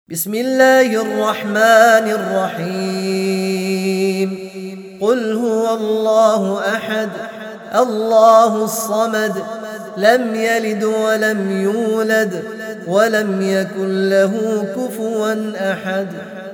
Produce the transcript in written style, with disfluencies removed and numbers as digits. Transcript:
بسم الله الرحمن الرحيم. قل هو الله أحد الله الصمد لم يلد ولم يولد ولم يكن له كفوا أحد.